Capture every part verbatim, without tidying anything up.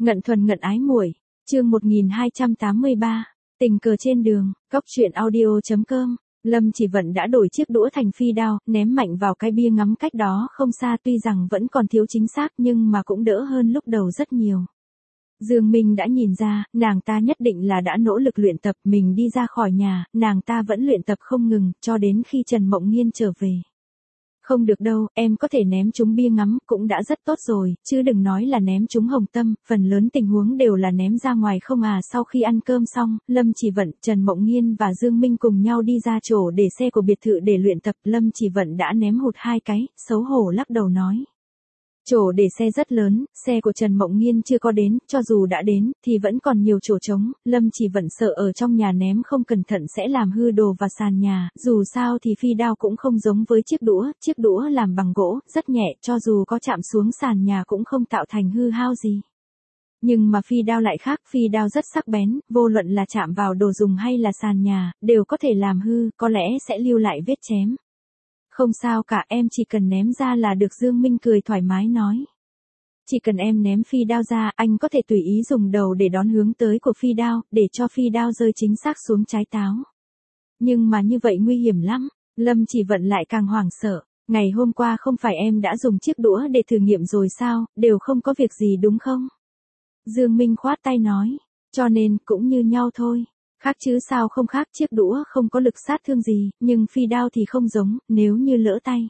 Ngận thuần ngận ái muội, chương một nghìn hai trăm tám mươi ba, tình cờ trên đường, cóc truyện audio.com. Lâm Chỉ Vận đã đổi chiếc đũa thành phi đao, ném mạnh vào cái bia ngắm cách đó không xa, tuy rằng vẫn còn thiếu chính xác nhưng mà cũng đỡ hơn lúc đầu rất nhiều. Dương Minh đã nhìn ra, nàng ta nhất định là đã nỗ lực luyện tập, mình đi ra khỏi nhà, nàng ta vẫn luyện tập không ngừng, cho đến khi Trần Mộng Nghiên trở về. Không được đâu, em có thể ném trúng bia ngắm, cũng đã rất tốt rồi, chứ đừng nói là ném trúng hồng tâm, phần lớn tình huống đều là ném ra ngoài không à. Sau khi ăn cơm xong, Lâm Chỉ Vận, Trần Mộng Nghiên và Dương Minh cùng nhau đi ra chỗ để xe của biệt thự để luyện tập. Lâm Chỉ Vận đã ném hụt hai cái, xấu hổ lắc đầu nói. Chỗ để xe rất lớn, xe của Trần Mộng Nghiên chưa có đến, cho dù đã đến, thì vẫn còn nhiều chỗ trống. Lâm Chỉ Vận sợ ở trong nhà ném không cẩn thận sẽ làm hư đồ và sàn nhà, dù sao thì phi đao cũng không giống với chiếc đũa, chiếc đũa làm bằng gỗ, rất nhẹ, cho dù có chạm xuống sàn nhà cũng không tạo thành hư hao gì. Nhưng mà phi đao lại khác, phi đao rất sắc bén, vô luận là chạm vào đồ dùng hay là sàn nhà, đều có thể làm hư, có lẽ sẽ lưu lại vết chém. Không sao cả, em chỉ cần ném ra là được. Dương Minh cười thoải mái nói. Chỉ cần em ném phi đao ra, anh có thể tùy ý dùng đầu để đón hướng tới của phi đao, để cho phi đao rơi chính xác xuống trái táo. Nhưng mà như vậy nguy hiểm lắm. Lâm Chỉ Vận lại càng hoảng sợ. Ngày hôm qua không phải em đã dùng chiếc đũa để thử nghiệm rồi sao, đều không có việc gì đúng không? Dương Minh khoát tay nói. Cho nên, cũng như nhau thôi. Khác chứ sao không khác, chiếc đũa không có lực sát thương gì, nhưng phi đao thì không giống, nếu như lỡ tay.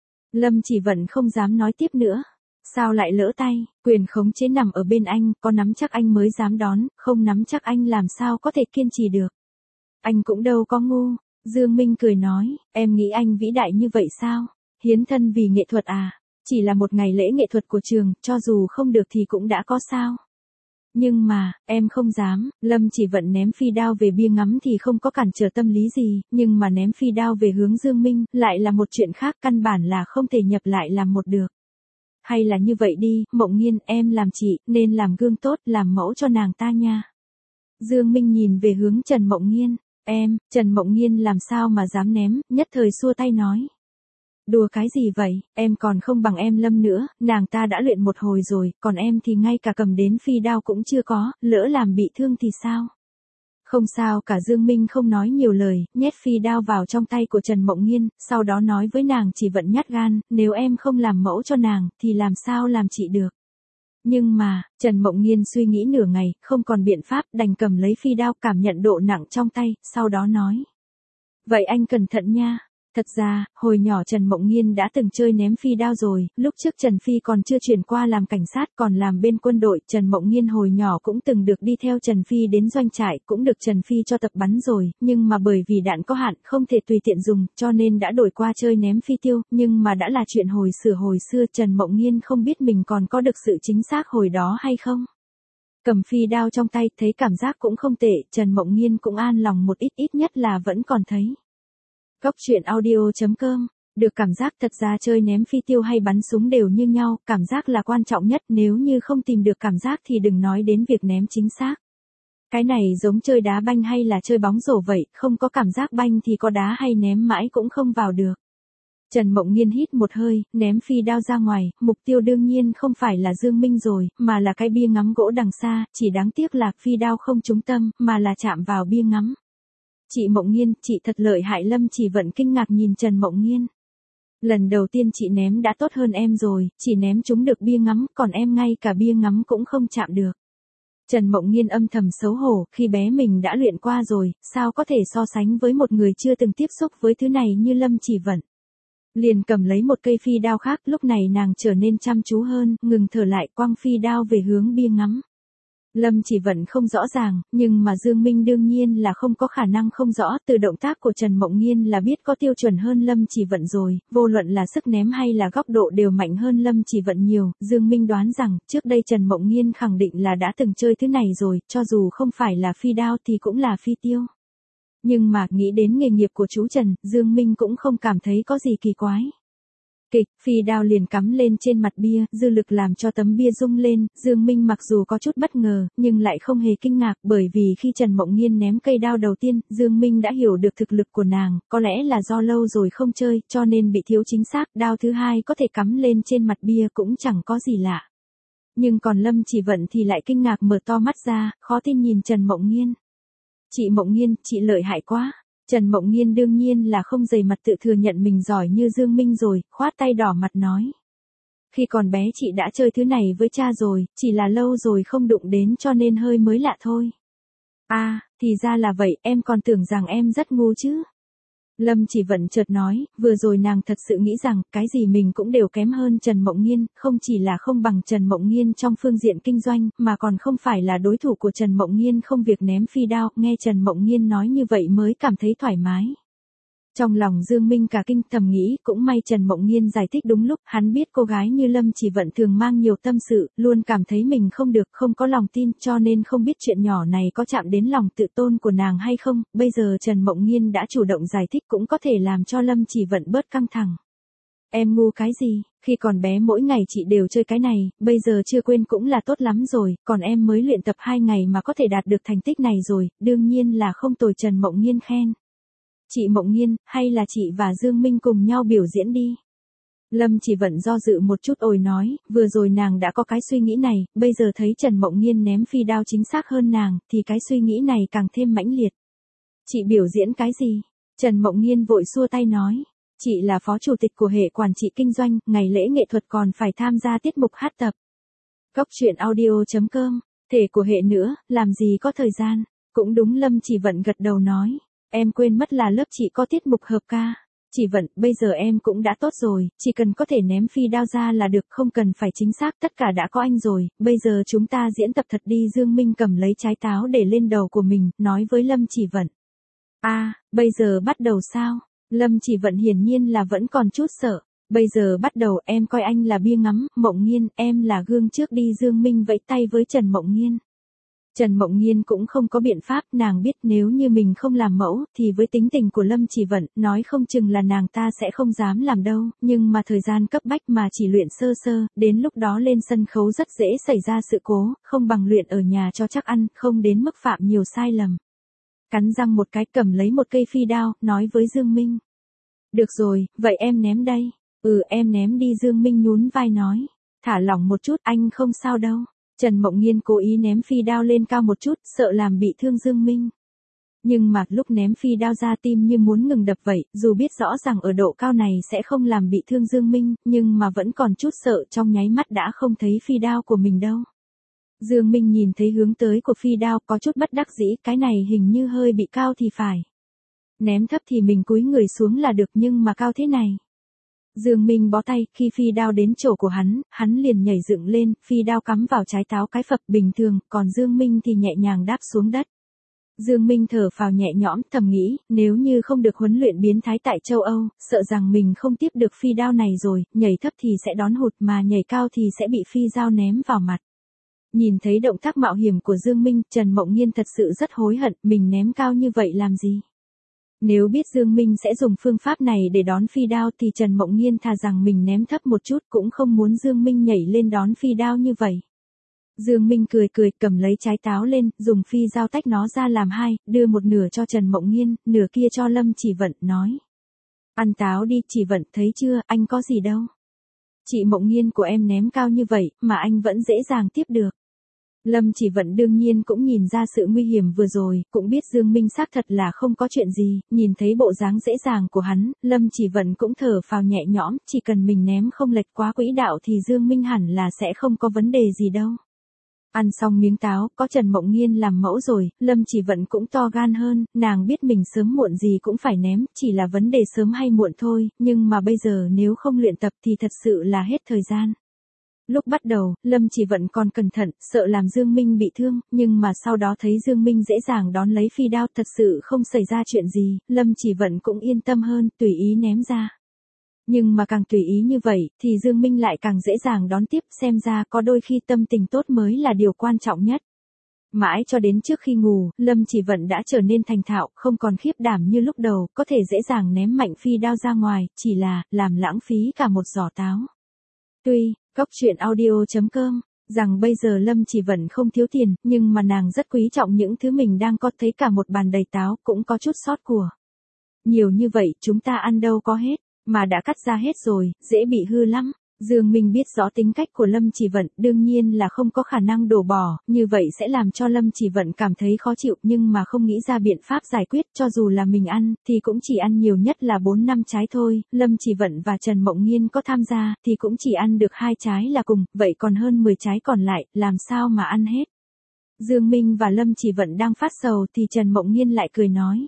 Lâm Chỉ Vận không dám nói tiếp nữa. Sao lại lỡ tay, quyền khống chế nằm ở bên anh, có nắm chắc anh mới dám đón, không nắm chắc anh làm sao có thể kiên trì được. Anh cũng đâu có ngu. Dương Minh cười nói, em nghĩ anh vĩ đại như vậy sao? Hiến thân vì nghệ thuật à? Chỉ là một ngày lễ nghệ thuật của trường, cho dù không được thì cũng đã có sao? Nhưng mà, em không dám. Lâm Chỉ Vận ném phi đao về bia ngắm thì không có cản trở tâm lý gì, nhưng mà ném phi đao về hướng Dương Minh, lại là một chuyện khác, căn bản là không thể nhập lại làm một được. Hay là như vậy đi, Mộng Nghiên, em làm chị, nên làm gương tốt, làm mẫu cho nàng ta nha. Dương Minh nhìn về hướng Trần Mộng Nghiên, em, Trần Mộng Nghiên làm sao mà dám ném, nhất thời xua tay nói. Đùa cái gì vậy, em còn không bằng em Lâm nữa, nàng ta đã luyện một hồi rồi, còn em thì ngay cả cầm đến phi đao cũng chưa có, lỡ làm bị thương thì sao? Không sao cả. Dương Minh không nói nhiều lời, nhét phi đao vào trong tay của Trần Mộng Nghiên, sau đó nói với nàng Chỉ Vận nhát gan, nếu em không làm mẫu cho nàng, thì làm sao làm chị được? Nhưng mà, Trần Mộng Nghiên suy nghĩ nửa ngày, không còn biện pháp, đành cầm lấy phi đao, cảm nhận độ nặng trong tay, sau đó nói. Vậy anh cẩn thận nha. Thật ra, hồi nhỏ Trần Mộng Nghiên đã từng chơi ném phi đao rồi, lúc trước Trần Phi còn chưa chuyển qua làm cảnh sát, còn làm bên quân đội, Trần Mộng Nghiên hồi nhỏ cũng từng được đi theo Trần Phi đến doanh trại, cũng được Trần Phi cho tập bắn rồi, nhưng mà bởi vì đạn có hạn, không thể tùy tiện dùng, cho nên đã đổi qua chơi ném phi tiêu, nhưng mà đã là chuyện hồi xưa hồi xưa, Trần Mộng Nghiên không biết mình còn có được sự chính xác hồi đó hay không. Cầm phi đao trong tay, thấy cảm giác cũng không tệ, Trần Mộng Nghiên cũng an lòng một ít, ít nhất là vẫn còn thấy. Cóc truyện audio.com. Được cảm giác. Thật ra chơi ném phi tiêu hay bắn súng đều như nhau, cảm giác là quan trọng nhất, nếu như không tìm được cảm giác thì đừng nói đến việc ném chính xác. Cái này giống chơi đá banh hay là chơi bóng rổ vậy, không có cảm giác banh thì có đá hay ném mãi cũng không vào được. Trần Mộng Nghiên hít một hơi, ném phi đao ra ngoài, mục tiêu đương nhiên không phải là Dương Minh rồi, mà là cái bia ngắm gỗ đằng xa, chỉ đáng tiếc là phi đao không trúng tâm, mà là chạm vào bia ngắm. Chị Mộng Nghiên, chị thật lợi hại. Lâm Chỉ Vận kinh ngạc nhìn Trần Mộng Nghiên. Lần đầu tiên chị ném đã tốt hơn em rồi, chỉ ném trúng được bia ngắm, còn em ngay cả bia ngắm cũng không chạm được. Trần Mộng Nghiên âm thầm xấu hổ, khi bé mình đã luyện qua rồi, sao có thể so sánh với một người chưa từng tiếp xúc với thứ này như Lâm Chỉ Vận. Liền cầm lấy một cây phi đao khác, lúc này nàng trở nên chăm chú hơn, ngừng thở lại, quăng phi đao về hướng bia ngắm. Lâm Chỉ Vận không rõ ràng, nhưng mà Dương Minh đương nhiên là không có khả năng không rõ, từ động tác của Trần Mộng Nghiên là biết có tiêu chuẩn hơn Lâm Chỉ Vận rồi, vô luận là sức ném hay là góc độ đều mạnh hơn Lâm Chỉ Vận nhiều. Dương Minh đoán rằng, trước đây Trần Mộng Nghiên khẳng định là đã từng chơi thứ này rồi, cho dù không phải là phi đao thì cũng là phi tiêu. Nhưng mà, nghĩ đến nghề nghiệp của chú Trần, Dương Minh cũng không cảm thấy có gì kỳ quái. Kịch, phi đao liền cắm lên trên mặt bia, dư lực làm cho tấm bia rung lên, Dương Minh mặc dù có chút bất ngờ, nhưng lại không hề kinh ngạc, bởi vì khi Trần Mộng Nghiên ném cây đao đầu tiên, Dương Minh đã hiểu được thực lực của nàng, có lẽ là do lâu rồi không chơi, cho nên bị thiếu chính xác, đao thứ hai có thể cắm lên trên mặt bia cũng chẳng có gì lạ. Nhưng còn Lâm Chỉ Vận thì lại kinh ngạc mở to mắt ra, khó tin nhìn Trần Mộng Nghiên. Chị Mộng Nghiên, chị lợi hại quá. Trần Mộng Nghiên đương nhiên là không dày mặt tự thừa nhận mình giỏi như Dương Minh rồi, khoát tay đỏ mặt nói. Khi còn bé chị đã chơi thứ này với cha rồi, chỉ là lâu rồi không đụng đến cho nên hơi mới lạ thôi. À, thì ra là vậy, em còn tưởng rằng em rất ngu chứ. Lâm Chỉ Vận chợt nói, vừa rồi nàng thật sự nghĩ rằng, cái gì mình cũng đều kém hơn Trần Mộng Nghiên, không chỉ là không bằng Trần Mộng Nghiên trong phương diện kinh doanh, mà còn không phải là đối thủ của Trần Mộng Nghiên không việc ném phi đao, nghe Trần Mộng Nghiên nói như vậy mới cảm thấy thoải mái. Trong lòng Dương Minh cả kinh thầm nghĩ, cũng may Trần Mộng Nghiên giải thích đúng lúc, hắn biết cô gái như Lâm Chỉ Vận thường mang nhiều tâm sự, luôn cảm thấy mình không được, không có lòng tin, cho nên không biết chuyện nhỏ này có chạm đến lòng tự tôn của nàng hay không, bây giờ Trần Mộng Nghiên đã chủ động giải thích cũng có thể làm cho Lâm Chỉ Vận bớt căng thẳng. Em ngu cái gì, khi còn bé mỗi ngày chị đều chơi cái này, bây giờ chưa quên cũng là tốt lắm rồi, còn em mới luyện tập hai ngày mà có thể đạt được thành tích này rồi, đương nhiên là không tồi. Trần Mộng Nghiên khen. Chị Mộng Nghiên, hay là chị và Dương Minh cùng nhau biểu diễn đi. Lâm Chỉ Vận do dự một chút ồi nói, vừa rồi nàng đã có cái suy nghĩ này, bây giờ thấy Trần Mộng Nghiên ném phi đao chính xác hơn nàng, thì cái suy nghĩ này càng thêm mãnh liệt. Chị biểu diễn cái gì? Trần Mộng Nghiên vội xua tay nói. Chị là phó chủ tịch của hệ quản trị kinh doanh, ngày lễ nghệ thuật còn phải tham gia tiết mục hát tập. Cốc truyện audio chấm com, thể của hệ nữa, làm gì có thời gian. Cũng đúng, Lâm Chỉ Vận gật đầu nói. Em quên mất là lớp chị có tiết mục hợp ca. Chỉ Vận, bây giờ em cũng đã tốt rồi, chỉ cần có thể ném phi đao ra là được, không cần phải chính xác, tất cả đã có anh rồi, bây giờ chúng ta diễn tập thật đi. Dương Minh cầm lấy trái táo để lên đầu của mình, nói với Lâm Chỉ Vận. À, bây giờ bắt đầu sao? Lâm Chỉ Vận hiển nhiên là vẫn còn chút sợ. Bây giờ bắt đầu, em coi anh là bia ngắm, Mộng Nghiên, em là gương trước đi. Dương Minh vẫy tay với Trần Mộng Nghiên. Trần Mộng Nghiên cũng không có biện pháp, nàng biết nếu như mình không làm mẫu, thì với tính tình của Lâm Chỉ Vận, nói không chừng là nàng ta sẽ không dám làm đâu, nhưng mà thời gian cấp bách mà chỉ luyện sơ sơ, đến lúc đó lên sân khấu rất dễ xảy ra sự cố, không bằng luyện ở nhà cho chắc ăn, không đến mức phạm nhiều sai lầm. Cắn răng một cái, cầm lấy một cây phi đao, nói với Dương Minh. Được rồi, vậy em ném đây. Ừ, em ném đi. Dương Minh nhún vai nói. Thả lỏng một chút, anh không sao đâu. Trần Mộng Nghiên cố ý ném phi đao lên cao một chút, sợ làm bị thương Dương Minh. Nhưng mà lúc ném phi đao ra tim như muốn ngừng đập vậy, dù biết rõ rằng ở độ cao này sẽ không làm bị thương Dương Minh, nhưng mà vẫn còn chút sợ, trong nháy mắt đã không thấy phi đao của mình đâu. Dương Minh nhìn thấy hướng tới của phi đao, có chút bất đắc dĩ, cái này hình như hơi bị cao thì phải. Ném thấp thì mình cúi người xuống là được, nhưng mà cao thế này. Dương Minh bó tay, khi phi đao đến chỗ của hắn, hắn liền nhảy dựng lên, phi đao cắm vào trái táo cái phập bình thường, còn Dương Minh thì nhẹ nhàng đáp xuống đất. Dương Minh thở phào nhẹ nhõm, thầm nghĩ, nếu như không được huấn luyện biến thái tại châu Âu, sợ rằng mình không tiếp được phi đao này rồi, nhảy thấp thì sẽ đón hụt mà nhảy cao thì sẽ bị phi dao ném vào mặt. Nhìn thấy động tác mạo hiểm của Dương Minh, Trần Mộng Nghiên thật sự rất hối hận, mình ném cao như vậy làm gì? Nếu biết Dương Minh sẽ dùng phương pháp này để đón phi đao thì Trần Mộng Nghiên thà rằng mình ném thấp một chút, cũng không muốn Dương Minh nhảy lên đón phi đao như vậy. Dương Minh cười cười, cầm lấy trái táo lên, dùng phi dao tách nó ra làm hai, đưa một nửa cho Trần Mộng Nghiên, nửa kia cho Lâm Chỉ Vận, nói. Ăn táo đi. Chỉ Vận, thấy chưa, anh có gì đâu. Chị Mộng Nghiên của em ném cao như vậy, mà anh vẫn dễ dàng tiếp được. Lâm Chỉ Vận đương nhiên cũng nhìn ra sự nguy hiểm vừa rồi, cũng biết Dương Minh xác thật là không có chuyện gì, nhìn thấy bộ dáng dễ dàng của hắn, Lâm Chỉ Vận cũng thở phào nhẹ nhõm, chỉ cần mình ném không lệch quá quỹ đạo thì Dương Minh hẳn là sẽ không có vấn đề gì đâu. Ăn xong miếng táo, có Trần Mộng Nghiên làm mẫu rồi, Lâm Chỉ Vận cũng to gan hơn, nàng biết mình sớm muộn gì cũng phải ném, chỉ là vấn đề sớm hay muộn thôi, nhưng mà bây giờ nếu không luyện tập thì thật sự là hết thời gian. Lúc bắt đầu, Lâm Chỉ Vận còn cẩn thận, sợ làm Dương Minh bị thương, nhưng mà sau đó thấy Dương Minh dễ dàng đón lấy phi đao, thật sự không xảy ra chuyện gì, Lâm Chỉ Vận cũng yên tâm hơn, tùy ý ném ra. Nhưng mà càng tùy ý như vậy, thì Dương Minh lại càng dễ dàng đón tiếp, xem ra có đôi khi tâm tình tốt mới là điều quan trọng nhất. Mãi cho đến trước khi ngủ, Lâm Chỉ Vận đã trở nên thành thạo, không còn khiếp đảm như lúc đầu, có thể dễ dàng ném mạnh phi đao ra ngoài, chỉ là, làm lãng phí cả một giỏ táo. Tuy, Cốc truyện audio chấm com, rằng bây giờ Lâm Chỉ Vận không thiếu tiền, nhưng mà nàng rất quý trọng những thứ mình đang có, thấy cả một bàn đầy táo, cũng có chút sót của. Nhiều như vậy, chúng ta ăn đâu có hết, mà đã cắt ra hết rồi, dễ bị hư lắm. Dương Minh biết rõ tính cách của Lâm Chỉ Vận, đương nhiên là không có khả năng đổ bỏ, như vậy sẽ làm cho Lâm Chỉ Vận cảm thấy khó chịu, nhưng mà không nghĩ ra biện pháp giải quyết, cho dù là mình ăn, thì cũng chỉ ăn nhiều nhất là bốn năm trái thôi, Lâm Chỉ Vận và Trần Mộng Nghiên có tham gia, thì cũng chỉ ăn được hai trái là cùng, vậy còn hơn mười trái còn lại, làm sao mà ăn hết. Dương Minh và Lâm Chỉ Vận đang phát sầu thì Trần Mộng Nghiên lại cười nói.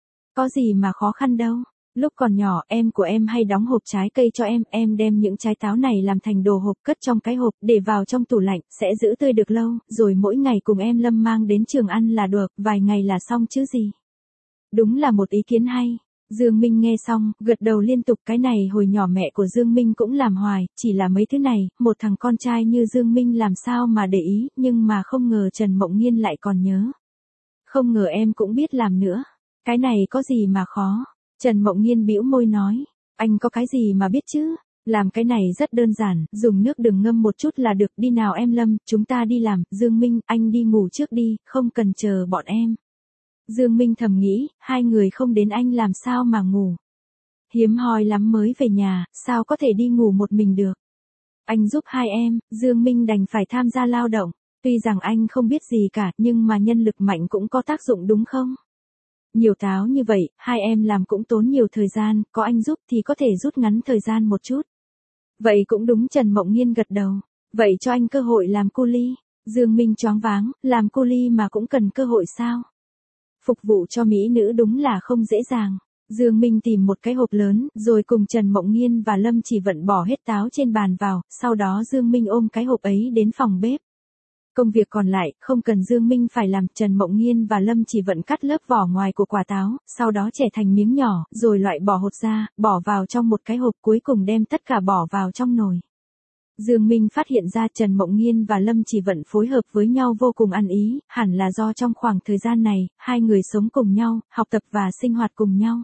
Có gì mà khó khăn đâu. Lúc còn nhỏ, em của em hay đóng hộp trái cây cho em, em đem những trái táo này làm thành đồ hộp cất trong cái hộp, để vào trong tủ lạnh, sẽ giữ tươi được lâu, rồi mỗi ngày cùng em Lâm mang đến trường ăn là được, vài ngày là xong chứ gì. Đúng là một ý kiến hay. Dương Minh nghe xong, gật đầu liên tục, cái này hồi nhỏ mẹ của Dương Minh cũng làm hoài, chỉ là mấy thứ này, một thằng con trai như Dương Minh làm sao mà để ý, nhưng mà không ngờ Trần Mộng Nghiên lại còn nhớ. Không ngờ em cũng biết làm nữa. Cái này có gì mà khó. Trần Mộng Nghiên bĩu môi nói, anh có cái gì mà biết chứ, làm cái này rất đơn giản, dùng nước đường ngâm một chút là được, đi nào em Lâm, chúng ta đi làm, Dương Minh, anh đi ngủ trước đi, không cần chờ bọn em. Dương Minh thầm nghĩ, hai người không đến anh làm sao mà ngủ. Hiếm hoi lắm mới về nhà, sao có thể đi ngủ một mình được. Anh giúp hai em, Dương Minh đành phải tham gia lao động, tuy rằng anh không biết gì cả, nhưng mà nhân lực mạnh cũng có tác dụng đúng không? Nhiều táo như vậy, hai em làm cũng tốn nhiều thời gian, có anh giúp thì có thể rút ngắn thời gian một chút. Vậy cũng đúng, Trần Mộng Nghiên gật đầu. Vậy cho anh cơ hội làm cu li. Dương Minh choáng váng, làm cu li mà cũng cần cơ hội sao? Phục vụ cho mỹ nữ đúng là không dễ dàng. Dương Minh tìm một cái hộp lớn, rồi cùng Trần Mộng Nghiên và Lâm Chỉ Vận bỏ hết táo trên bàn vào, sau đó Dương Minh ôm cái hộp ấy đến phòng bếp. Công việc còn lại, không cần Dương Minh phải làm, Trần Mộng Nghiên và Lâm Chỉ Vận cắt lớp vỏ ngoài của quả táo, sau đó chẻ thành miếng nhỏ, rồi loại bỏ hột ra, bỏ vào trong một cái hộp, cuối cùng đem tất cả bỏ vào trong nồi. Dương Minh phát hiện ra Trần Mộng Nghiên và Lâm Chỉ Vận phối hợp với nhau vô cùng ăn ý, hẳn là do trong khoảng thời gian này, hai người sống cùng nhau, học tập và sinh hoạt cùng nhau.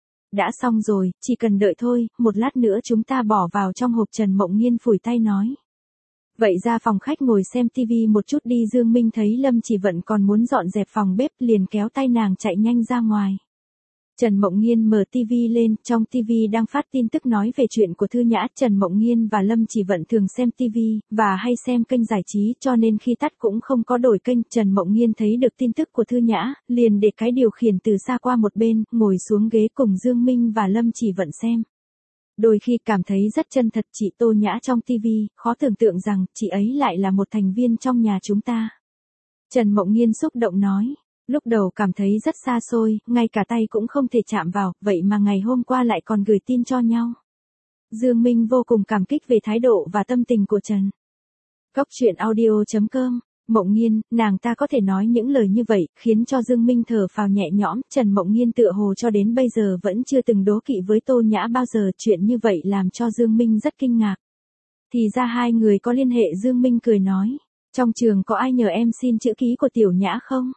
Đã xong rồi, chỉ cần đợi thôi, một lát nữa chúng ta bỏ vào trong hộp, Trần Mộng Nghiên phủi tay nói. Vậy ra phòng khách ngồi xem tivi một chút đi. Dương Minh thấy Lâm Chỉ Vận còn muốn dọn dẹp phòng bếp, liền kéo tay nàng chạy nhanh ra ngoài. Trần Mộng Nghiên mở tivi lên, trong tivi đang phát tin tức nói về chuyện của Thư Nhã. Trần Mộng Nghiên và Lâm Chỉ Vận thường xem tivi, và hay xem kênh giải trí, cho nên khi tắt cũng không có đổi kênh. Trần Mộng Nghiên thấy được tin tức của Thư Nhã, liền để cái điều khiển từ xa qua một bên, ngồi xuống ghế cùng Dương Minh và Lâm Chỉ Vận xem. Đôi khi cảm thấy rất chân thật, chị Tô Nhã trong tivi, khó tưởng tượng rằng chị ấy lại là một thành viên trong nhà chúng ta. Trần Mộng Nghiên xúc động nói, lúc đầu cảm thấy rất xa xôi, ngay cả tay cũng không thể chạm vào, vậy mà ngày hôm qua lại còn gửi tin cho nhau. Dương Minh vô cùng cảm kích về thái độ và tâm tình của Trần. Cốc truyện audio chấm com. Mộng Nghiên, nàng ta có thể nói những lời như vậy, khiến cho Dương Minh thở phào nhẹ nhõm. Trần Mộng Nghiên tựa hồ cho đến bây giờ vẫn chưa từng đố kỵ với Tô Nhã bao giờ, chuyện như vậy làm cho Dương Minh rất kinh ngạc. Thì ra hai người có liên hệ. Dương Minh cười nói, trong trường có ai nhờ em xin chữ ký của Tiểu Nhã không?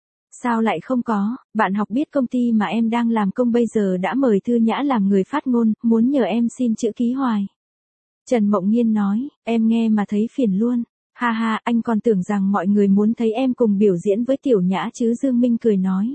Sao lại không có, bạn học biết công ty mà em đang làm công bây giờ đã mời Thư Nhã làm người phát ngôn, muốn nhờ em xin chữ ký hoài. Trần Mộng Nghiên nói, em nghe mà thấy phiền luôn. Ha ha, anh còn tưởng rằng mọi người muốn thấy em cùng biểu diễn với Tiểu Nhã chứ. Dương Minh cười nói.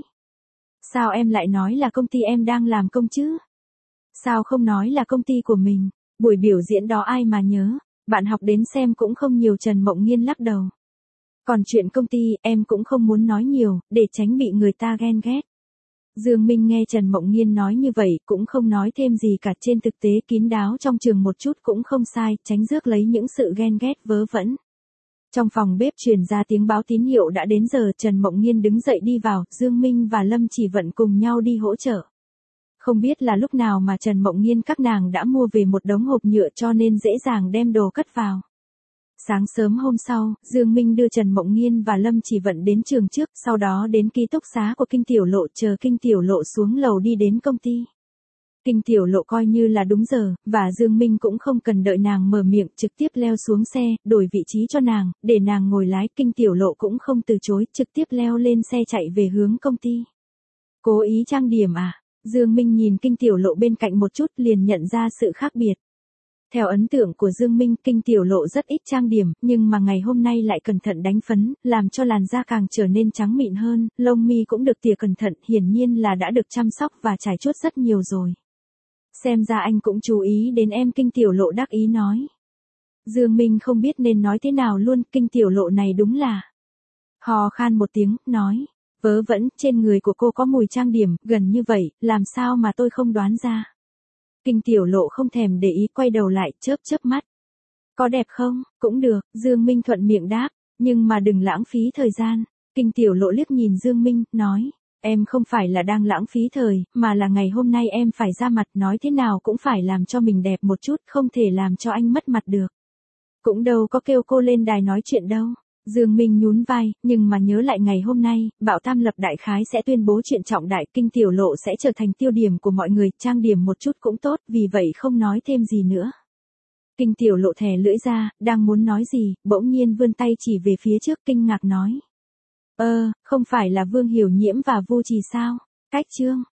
Sao em lại nói là công ty em đang làm công chứ? Sao không nói là công ty của mình? Buổi biểu diễn đó ai mà nhớ, bạn học đến xem cũng không nhiều. Trần Mộng Nghiên lắc đầu. Còn chuyện công ty, em cũng không muốn nói nhiều, để tránh bị người ta ghen ghét. Dương Minh nghe Trần Mộng Nghiên nói như vậy, cũng không nói thêm gì cả. Trên thực tế kín đáo trong trường một chút cũng không sai, tránh rước lấy những sự ghen ghét vớ vẩn. Trong phòng bếp truyền ra tiếng báo tín hiệu đã đến giờ. Trần Mộng Nghiên đứng dậy đi vào, Dương Minh và Lâm Chỉ Vận cùng nhau đi hỗ trợ. Không biết là lúc nào mà Trần Mộng Nghiên các nàng đã mua về một đống hộp nhựa cho nên dễ dàng đem đồ cất vào. Sáng sớm hôm sau, Dương Minh đưa Trần Mộng Nghiên và Lâm Chỉ Vận đến trường trước, sau đó đến ký túc xá của Kinh Tiểu Lộ, chờ Kinh Tiểu Lộ xuống lầu đi đến công ty. Kinh Tiểu Lộ coi như là đúng giờ, và Dương Minh cũng không cần đợi nàng mở miệng, trực tiếp leo xuống xe, đổi vị trí cho nàng, để nàng ngồi lái. Kinh Tiểu Lộ cũng không từ chối, trực tiếp leo lên xe chạy về hướng công ty. Cố ý trang điểm à? Dương Minh nhìn Kinh Tiểu Lộ bên cạnh một chút liền nhận ra sự khác biệt. Theo ấn tượng của Dương Minh, Kinh Tiểu Lộ rất ít trang điểm, nhưng mà ngày hôm nay lại cẩn thận đánh phấn, làm cho làn da càng trở nên trắng mịn hơn, lông mi cũng được tỉa cẩn thận, hiển nhiên là đã được chăm sóc và trải chuốt rất nhiều rồi. Xem ra anh cũng chú ý đến em. Kinh Tiểu Lộ đắc ý nói. Dương Minh không biết nên nói thế nào luôn, Kinh Tiểu Lộ này đúng là. Hò khan một tiếng, nói. Vớ vẩn, trên người của cô có mùi trang điểm, gần như vậy, làm sao mà tôi không đoán ra. Kinh Tiểu Lộ không thèm để ý, quay đầu lại, chớp chớp mắt. Có đẹp không? Cũng được, Dương Minh thuận miệng đáp, nhưng mà đừng lãng phí thời gian. Kinh Tiểu Lộ liếc nhìn Dương Minh, nói. Em không phải là đang lãng phí thời, mà là ngày hôm nay em phải ra mặt, nói thế nào cũng phải làm cho mình đẹp một chút, không thể làm cho anh mất mặt được. Cũng đâu có kêu cô lên đài nói chuyện đâu. Dương Minh nhún vai, nhưng mà nhớ lại ngày hôm nay, Bảo Tam Lập đại khái sẽ tuyên bố chuyện trọng đại, Kinh Tiểu Lộ sẽ trở thành tiêu điểm của mọi người, trang điểm một chút cũng tốt, vì vậy không nói thêm gì nữa. Kinh Tiểu Lộ thè lưỡi ra, đang muốn nói gì, bỗng nhiên vươn tay chỉ về phía trước, kinh ngạc nói. Ơ, không phải là Vương Hiểu Nhiễm và Vu Trì sao? Cách chương.